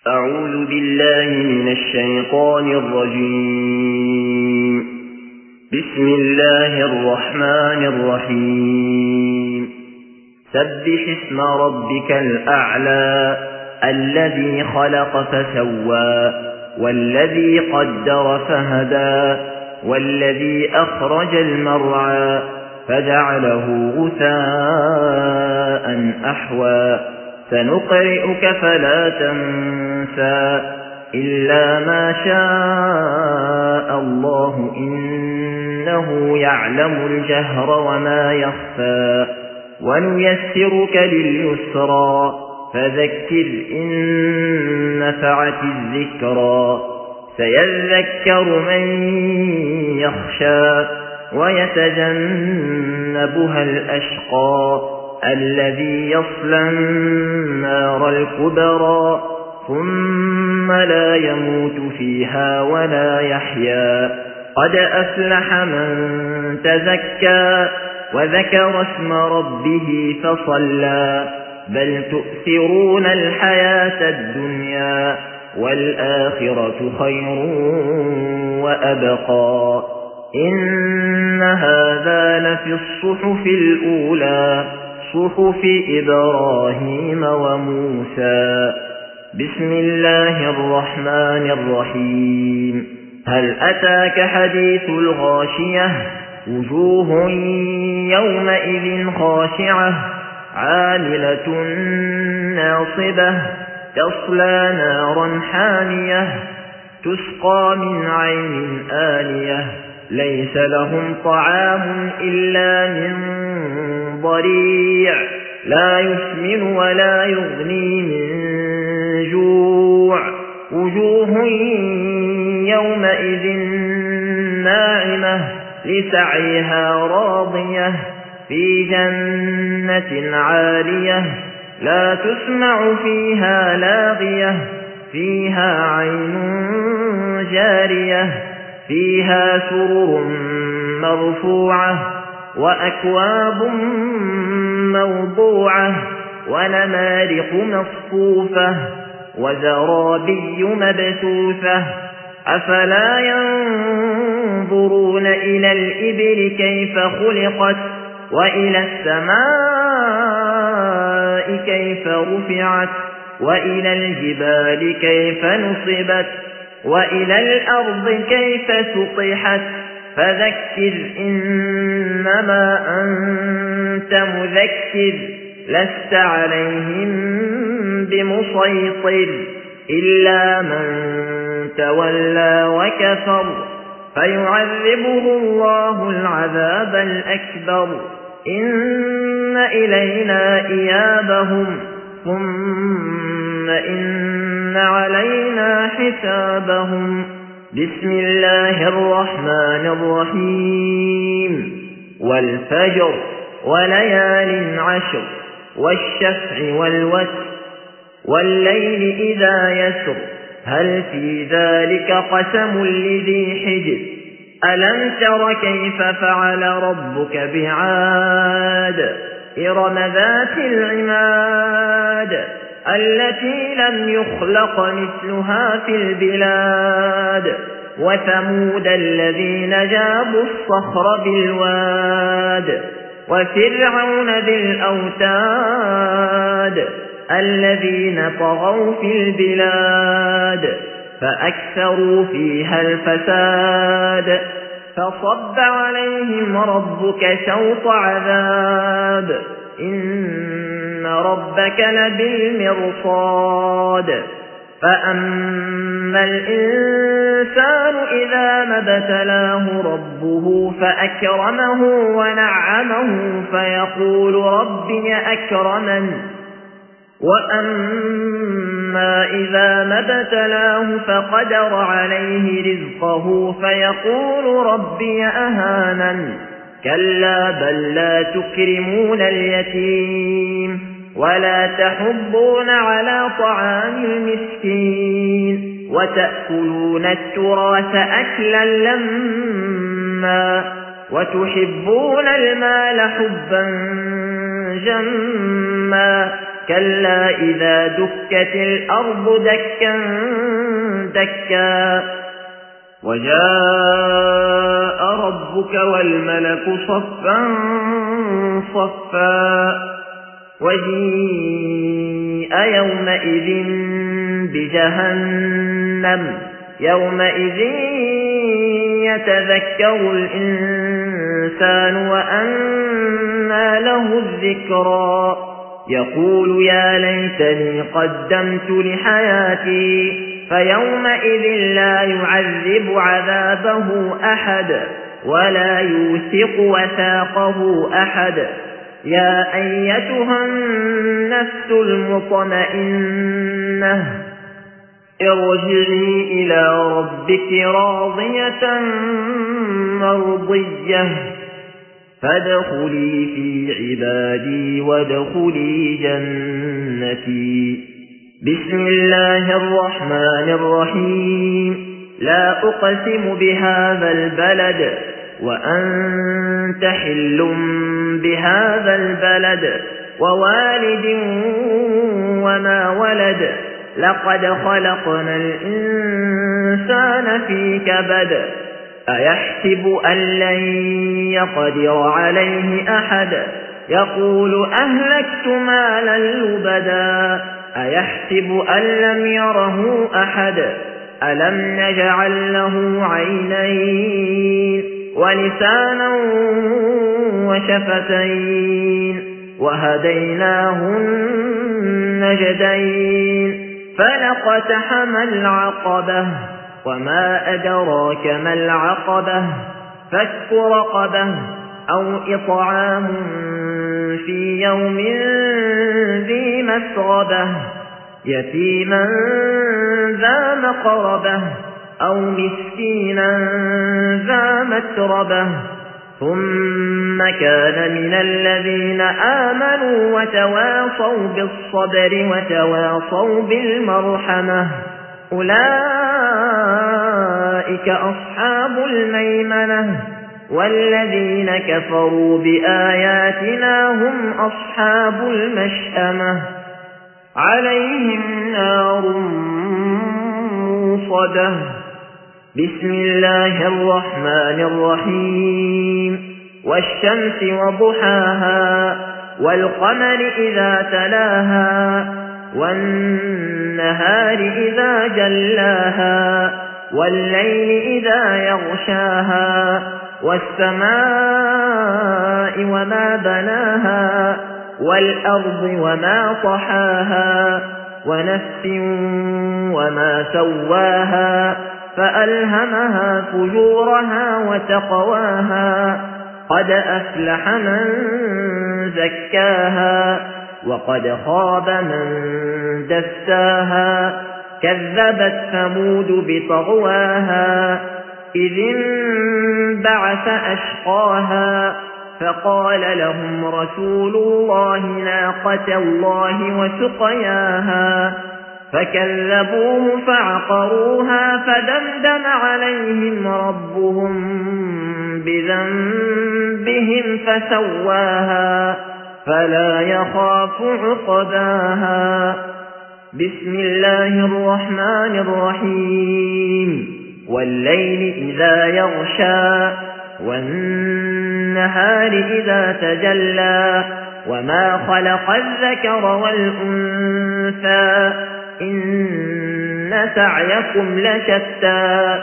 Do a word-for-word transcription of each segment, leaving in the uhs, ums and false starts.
أعوذ بالله من الشيطان الرجيم. بسم الله الرحمن الرحيم. سبح اسم ربك الأعلى الذي خلق فسوى والذي قدر فهدى والذي أخرج المرعى فجعله غثاء أحوى سنقرئك فلا تنسى إلا ما شاء الله إنه يعلم الجهر وما يخفى ونيسرك لليسرى فذكر إن نفعت الذكرى سيذكر من يخشى ويتجنبها الأشقى الذي يصلى النار الكبرى ثم لا يموت فيها ولا يحيا قد أفلح من تزكى وذكر اسم ربه فصلى بل تؤثرون الحياة الدنيا والآخرة خير وأبقى إن هذا لفي الصحف الأولى صحف إبراهيم وموسى. بسم الله الرحمن الرحيم. هل أتاك حديث الغاشية وجوه يومئذ خاشعة عاملة ناصبة تصلى نارا حامية تسقى من عين آنية ليس لهم طعام إلا من ضريع لا يسمن ولا يغني من جوع وجوه يومئذ ناعمة لسعيها راضية في جنة عالية لا تسمع فيها لاغية فيها عين جارية فيها سرر مرفوعة وأكواب موضوعة ونمارق مصفوفة وزرابي مبثوثة أفلا ينظرون إلى الإبل كيف خلقت وإلى السماء كيف رفعت وإلى الجبال كيف نصبت وإلى الأرض كيف سطحت فذكر إنما أنت مذكر لست عليهم بمسيطر إلا من تولى وكفر فيعذبه الله العذاب الأكبر إن إلينا إيابهم ثم إن علينا حسابهم. بسم الله الرحمن الرحيم. والفجر وليال عشر والشفع والوتر والليل إذا يسر هل في ذلك قسم لذي حجر ألم تر كيف فعل ربك بعاد إرم ذات العماد التي لم يخلق مثلها في البلاد وثمود الذين جابوا الصخر بالواد وفرعون ذي الأوتاد الذين طغوا في البلاد فأكثروا فيها الفساد فصب عليهم ربك سوط عذاب إن ربك لبالمرصاد فأما الإنسان إذا ما ابتلاه ربه فأكرمه ونعمه فيقول ربي أكرمن وأما إذا ما ابتلاه فقدر عليه رزقه فيقول ربي أهانن كلا بل لا تكرمون اليتيم ولا تحضون على طعام المسكين وتأكلون التراث أكلا لما وتحبون المال حبا جما كلا إذا دكت الأرض دكا دكا وجاء ربك والملك صفا صفا وجيء يومئذ بجهنم يومئذ يتذكر الإنسان وأنى له الذكرى يقول يا ليتني قدمت لحياتي فيومئذ لا يعذب عذابه أحد ولا يوثق وثاقه أحد يا أيتها النفس المطمئنة ارجعي إلى ربك راضية مرضية فادخلي في عبادي وادخلي جنتي بسم الله الرحمن الرحيم لا أقسم بهذا البلد وأنت حل بهذا البلد ووالد وما ولد لقد خلقنا الإنسان في كبد أيحسب أن لن يقدر عليه أحد يقول أهلكت مالا لبدا أيحسب أن لم يره أحد ألم نجعل له عينين ولسانا وشفتين وهديناه النجدين فلقتحم العقبة وما أدراك ما العقبة فك رقبة أو إطعام في يوم ذي مسغبة يتيما ذا مقربة أو مسكينا ذا متربة ثم كان من الذين آمنوا وتواصوا بالصبر وتواصوا بالمرحمة أولئك أصحاب الميمنة والذين كفروا بآياتنا هم أصحاب المشأمة عليهم نار موصدة بسم الله الرحمن الرحيم والشمس وضحاها والقمر إذا تلاها والنهار إذا جلاها والليل إذا يغشاها والسماء وما بناها والأرض وما طحاها ونفس وما سواها فألهمها فجورها وتقواها قد أفلح من زكاها وقد خاب من دساها كذبت ثمود بطغواها إذ انبعث أشقاها فقال لهم رسول الله ناقة الله وسقياها فكذبوه فعقروها فدمدم عليهم ربهم بذنبهم فسواها فلا يخاف عقباها بسم الله الرحمن الرحيم والليل إذا يغشى والنهار إذا تجلى وما خلق الذكر والأنثى إن سعيكم لشتى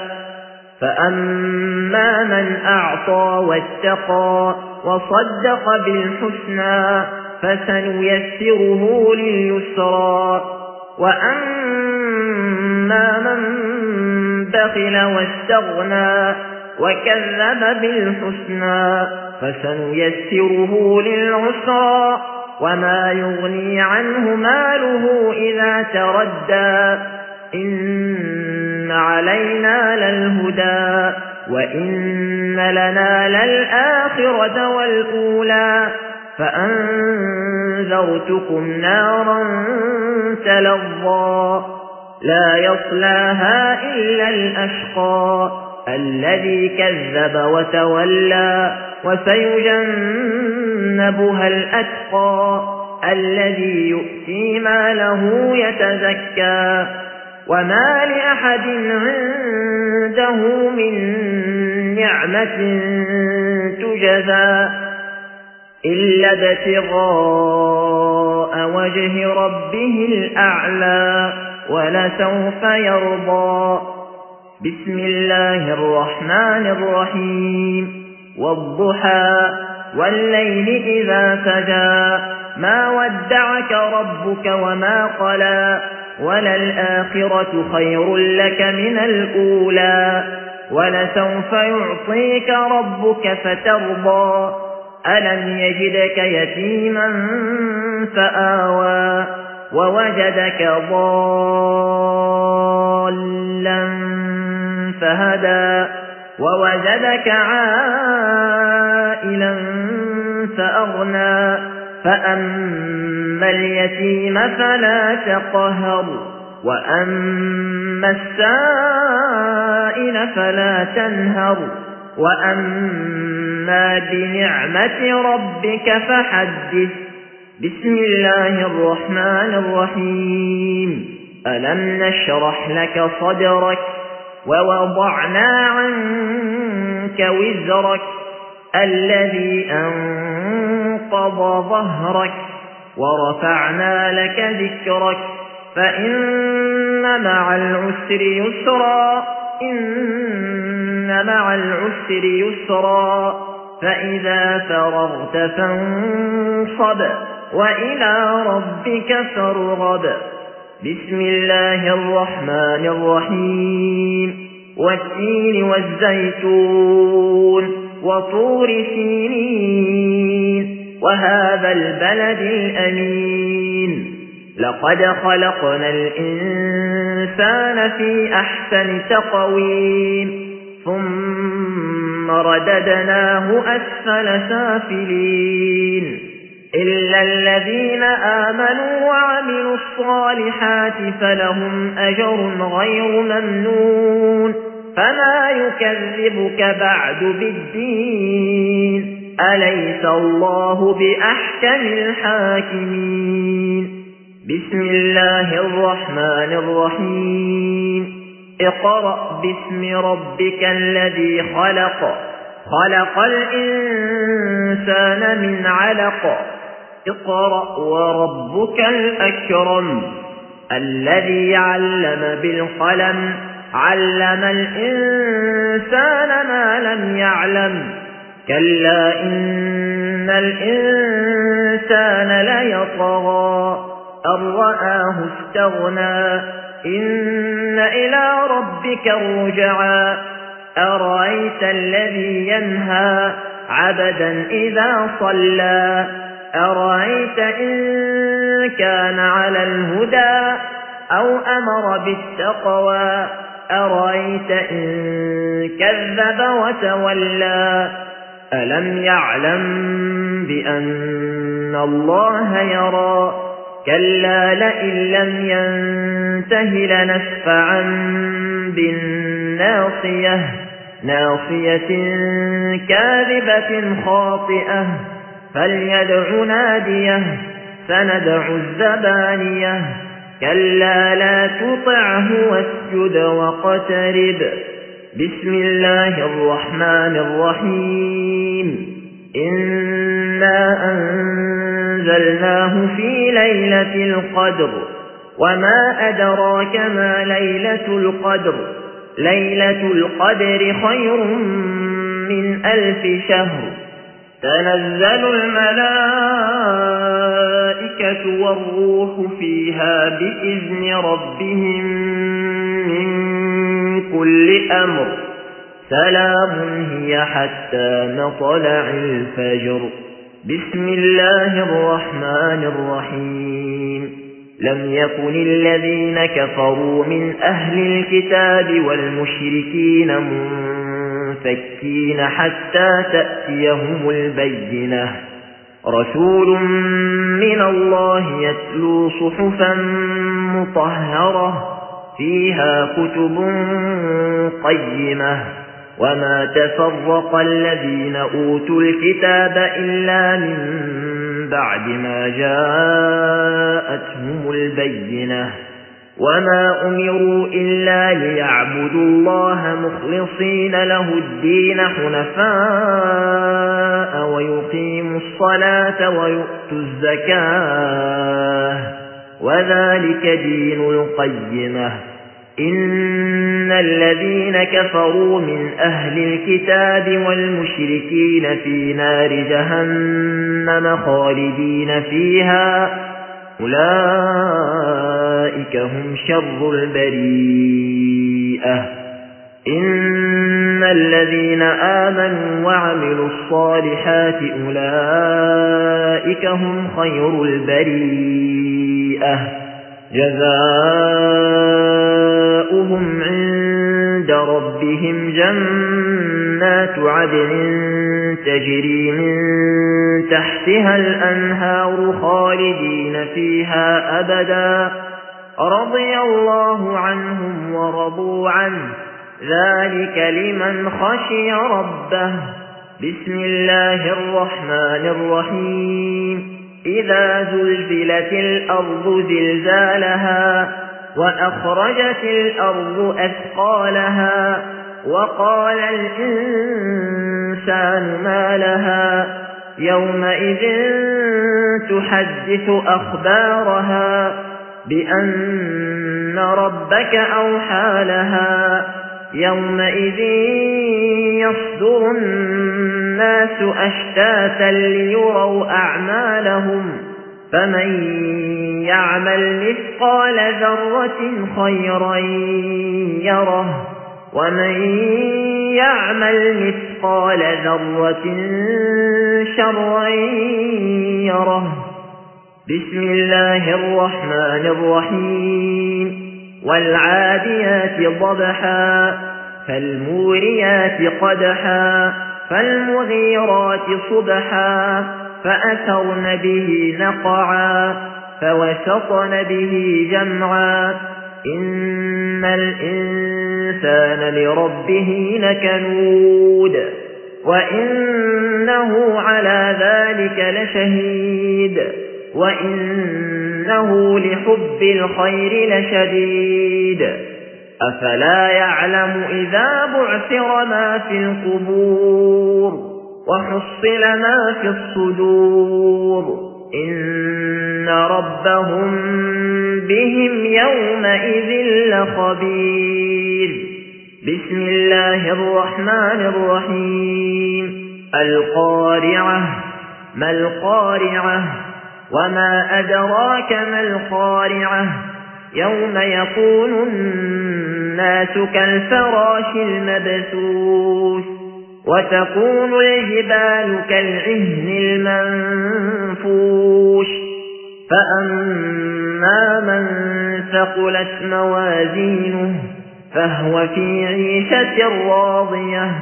فأما من أعطى واتقى وصدق بالحسنى فسنيسره لليسرى وأما من بخل واستغنى وكذب بالحسنى فسنيسره للعسرى وما يغني عنه ماله إذا تردى إن علينا للهدى وإن لنا للآخرة والأولى فأنذرتكم نارا تلظى لا يصلاها إلا الأشقى الذي كذب وتولى وسيجنبها الأتقى الذي يؤتي ماله يتزكى وما لأحد عنده من نعمة تجزى إلا ابتغاء وجه ربه الأعلى ولسوف يرضى. بسم الله الرحمن الرحيم والضحى والليل إذا سجى ما ودعك ربك وما قلى وللآخرة خير لك من الأولى ولسوف يعطيك ربك فترضى ألم يجدك يتيما فآوى ووجدك ضالا فهدى ووجدك عائلا فأغنى فأما اليتيم فلا تقهر وأما السائل فلا تنهر وأما بنعمة ربك فحدث. بسم الله الرحمن الرحيم ألم نشرح لك صدرك ووضعنا عنك وزرك الذي أنقض ظهرك ورفعنا لك ذكرك فإن مع العسر يسرا إن مع العسر يسرا فإذا فرغت فانصب وإلى ربك فارغب. بسم الله الرحمن الرحيم والتين والزيتون وطور سينين وهذا البلد الأمين لقد خلقنا الإنسان في أحسن تقويم ثم رددناه أسفل سافلين إلا الذين آمنوا وعملوا الصالحات فلهم أجر غير ممنون فما يكذبك بعد بالدين أليس الله بأحكم الحاكمين. بسم الله الرحمن الرحيم اقرأ باسم ربك الذي خلق خلق الإنسان من علق اقرأ وربك الأكرم الذي علم بالقلم علم الإنسان ما لم يعلم كلا إن الإنسان ليطغى أن رآه استغنى إن إلى ربك الرجعى أرأيت الذي ينهى عبدا إذا صلى أرأيت إن كان على الهدى أو أمر بالتقوى أرأيت إن كذب وتولى ألم يعلم بأن الله يرى كلا لئن لم ينته لنسفعا بالناصية ناصية كاذبة خاطئة فليدع ناديه سندع الزبانية كلا لا تطعه واسجد واقترب. بسم الله الرحمن الرحيم إنا أنزلناه في ليلة القدر وما أدراك ما ليلة القدر ليلة القدر خير من ألف شهر تنزل الملائكة والروح فيها بإذن ربهم من كل أمر سلام هي حتى مطلع الفجر. بسم الله الرحمن الرحيم لم يكن الذين كفروا من أهل الكتاب والمشركين منفكين حتى تأتيهم البينة رسول من الله يتلو صحفا مطهرة فيها كتب قيمة وما تفرق الذين أوتوا الكتاب إلا من بعد ما جاءتهم البينة وما أمروا إلا ليعبدوا الله مخلصين له الدين حنفاء ويقيموا الصلاة ويؤتوا الزكاة وذلك دين القيمة إن الذين كفروا من أهل الكتاب والمشركين في نار جهنم خالدين فيها أولئك هم شر البريئة إن الذين آمنوا وعملوا الصالحات أولئك هم خير البريئة جزاؤهم عند ربهم جنات عدن تجري من تحتها الأنهار خالدين فيها أبدا رضي الله عنهم ورضوا عنه ذلك لمن خشي ربه بسم الله الرحمن الرحيم إذا زلزلت الأرض زلزالها وأخرجت الأرض أثقالها وقال الإنسان ما لها يومئذ تحدث أخبارها بأن ربك أوحى لها يومئذ يصدر الناس أشتاتا ليروا أعمالهم فمن يعمل مثقال ذرة خيرا يره ومن يعمل مثقال ذرة شرا يره بسم الله الرحمن الرحيم والعاديات ضبحا فالموريات قدحا فالمغيرات صبحا فأثرن به نقعا فوسطن به جمعا إن الإنسان لربه لكنود وإنه على ذلك لشهيد وإنه لحب الخير لشديد أفلا يعلم إذا بعثر ما في القبور وحصل ما في الصدور إن ربهم بهم يومئذ لخبير بسم الله الرحمن الرحيم القارعة ما القارعة وما أدراك ما القارعة يوم يكون الناس كالفراش المبثوث وتكون الجبال كالعهن المنفوش فأما من ثقلت موازينه فهو في عيشة راضية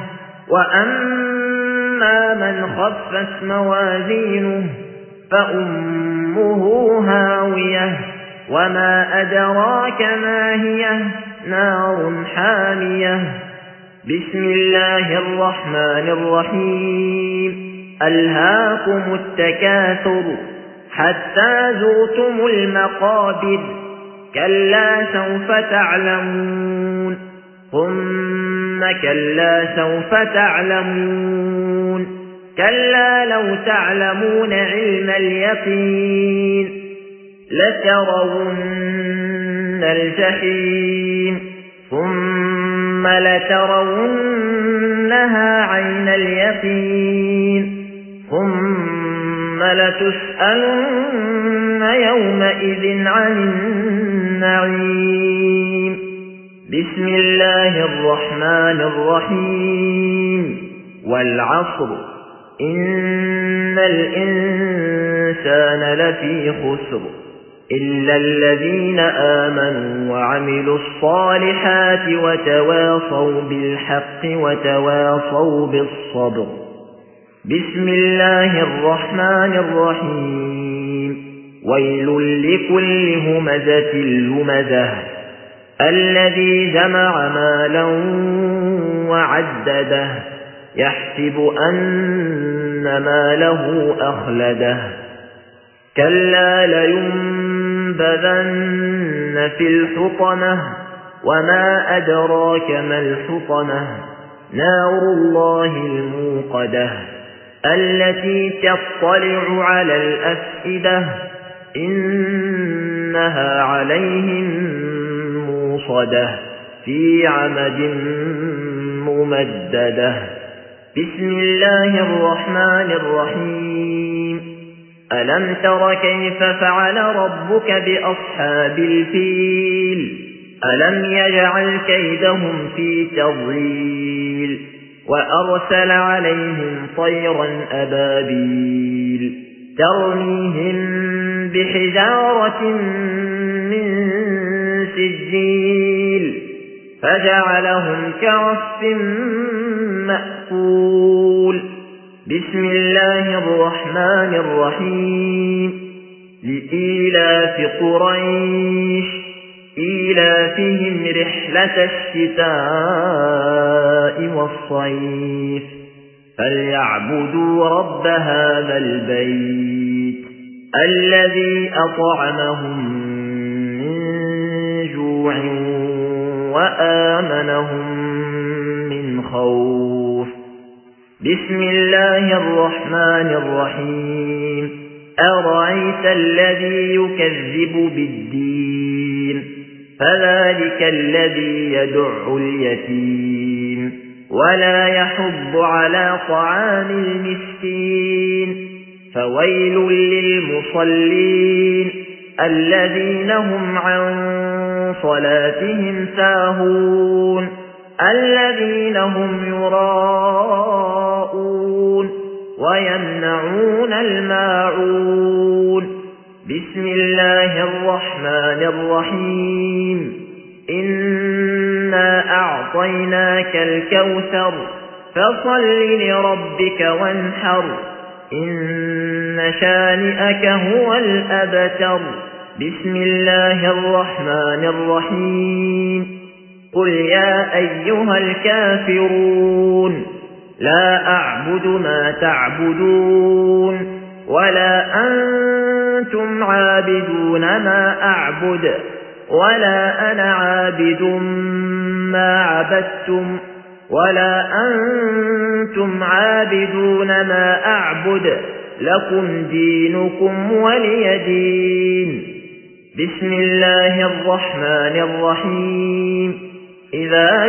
وأما من خفت موازينه فأمه هاوية وما أدراك ما هي نار حامية بسم الله الرحمن الرحيم ألهاكم التكاثر حتى زرتم المقابر كلا سوف تعلمون ثم كلا سوف تعلمون كلا لو تعلمون علم اليقين لترون الجحيم ثم لترونها عين اليقين ثم لتسألن يومئذ عن النعيم بسم الله الرحمن الرحيم والعصر إن الإنسان لفي خسر إلا الذين آمنوا وعملوا الصالحات وتواصوا بالحق وتواصوا بالصبر بسم الله الرحمن الرحيم ويل لكل همزة لمزة الذي جمع مالا وعدده يحسب أن ماله أخلده كلا لينبذن في الحطمة وما أدراك ما الحطمة نار الله الموقدة التي تطلع على الأفئدة إنها عليهم موصدة في عمد ممددة بسم الله الرحمن الرحيم ألم تر كيف فعل ربك بأصحاب الفيل ألم يجعل كيدهم في تضليل وأرسل عليهم طيرا أبابيل ترميهم بحجارة من سجيل فجعلهم كعصف مأكول بسم الله الرحمن الرحيم لإيلاف قريش إيلافهم رحلة الشتاء والصيف فليعبدوا رب هذا البيت الذي أطعمهم من جوع وآمنهم من خوف بسم الله الرحمن الرحيم أرأيت الذي يكذب بالدين فذلك الذي يدع اليتيم ولا يحض على طعام المسكين فويل للمصلين الذين هم عن صلاتهم ساهون الذين هم يراءون ويمنعون الماعون بسم الله الرحمن الرحيم إنا أعطيناك الكوثر فصل لربك وانحر إن شانئك هو الأبتر بسم الله الرحمن الرحيم قل يا أيها الكافرون لا أعبد ما تعبدون ولا أنتم عابدون ما أعبد ولا أنا عابد ما عبدتم ولا أنتم عابدون ما أعبد لكم دينكم ولي دين بسم الله الرحمن الرحيم إذا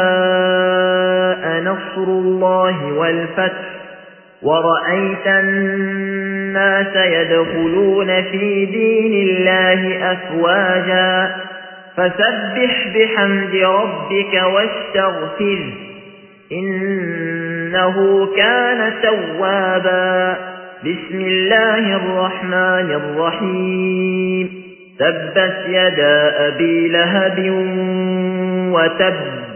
جاء نصر الله والفتح ورأيت الناس يدخلون في دين الله أفواجا فسبح بحمد ربك واستغفره إنه كان توابا بسم الله الرحمن الرحيم تبت يدا أبي لهب وتب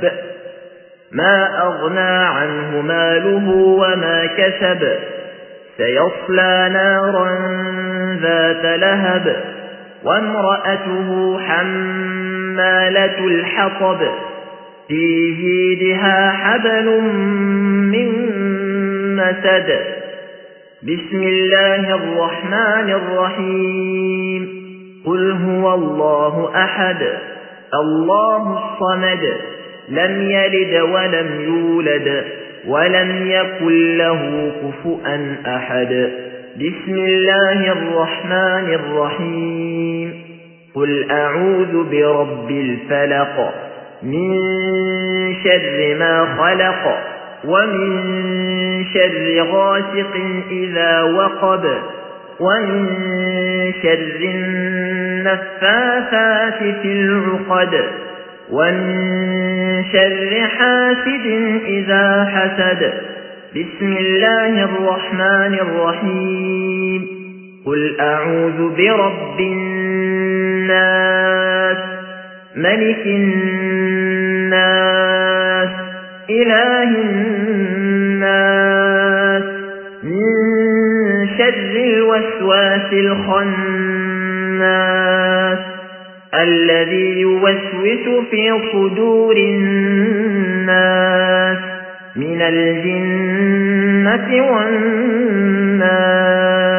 ما أغنى عنه ماله وما كسب سيصلى نارا ذات لهب وامرأته حمالة الحطب في جيدها حبل من مسد بسم الله الرحمن الرحيم قل هو الله أحد الله الصمد لم يلد ولم يولد ولم يكن له كفؤا أحد بسم الله الرحمن الرحيم قل أعوذ برب الفلق من شر ما خلق ومن شر غاسق إذا وقب ومن شر النفاثات في العقد ومن شر حاسد إذا حسد بسم الله الرحمن الرحيم قل أعوذ برب الناس ملك الناس إله الناس من شر الوسواس الخناس الذي يوسوس في صدور الناس من الجنة والناس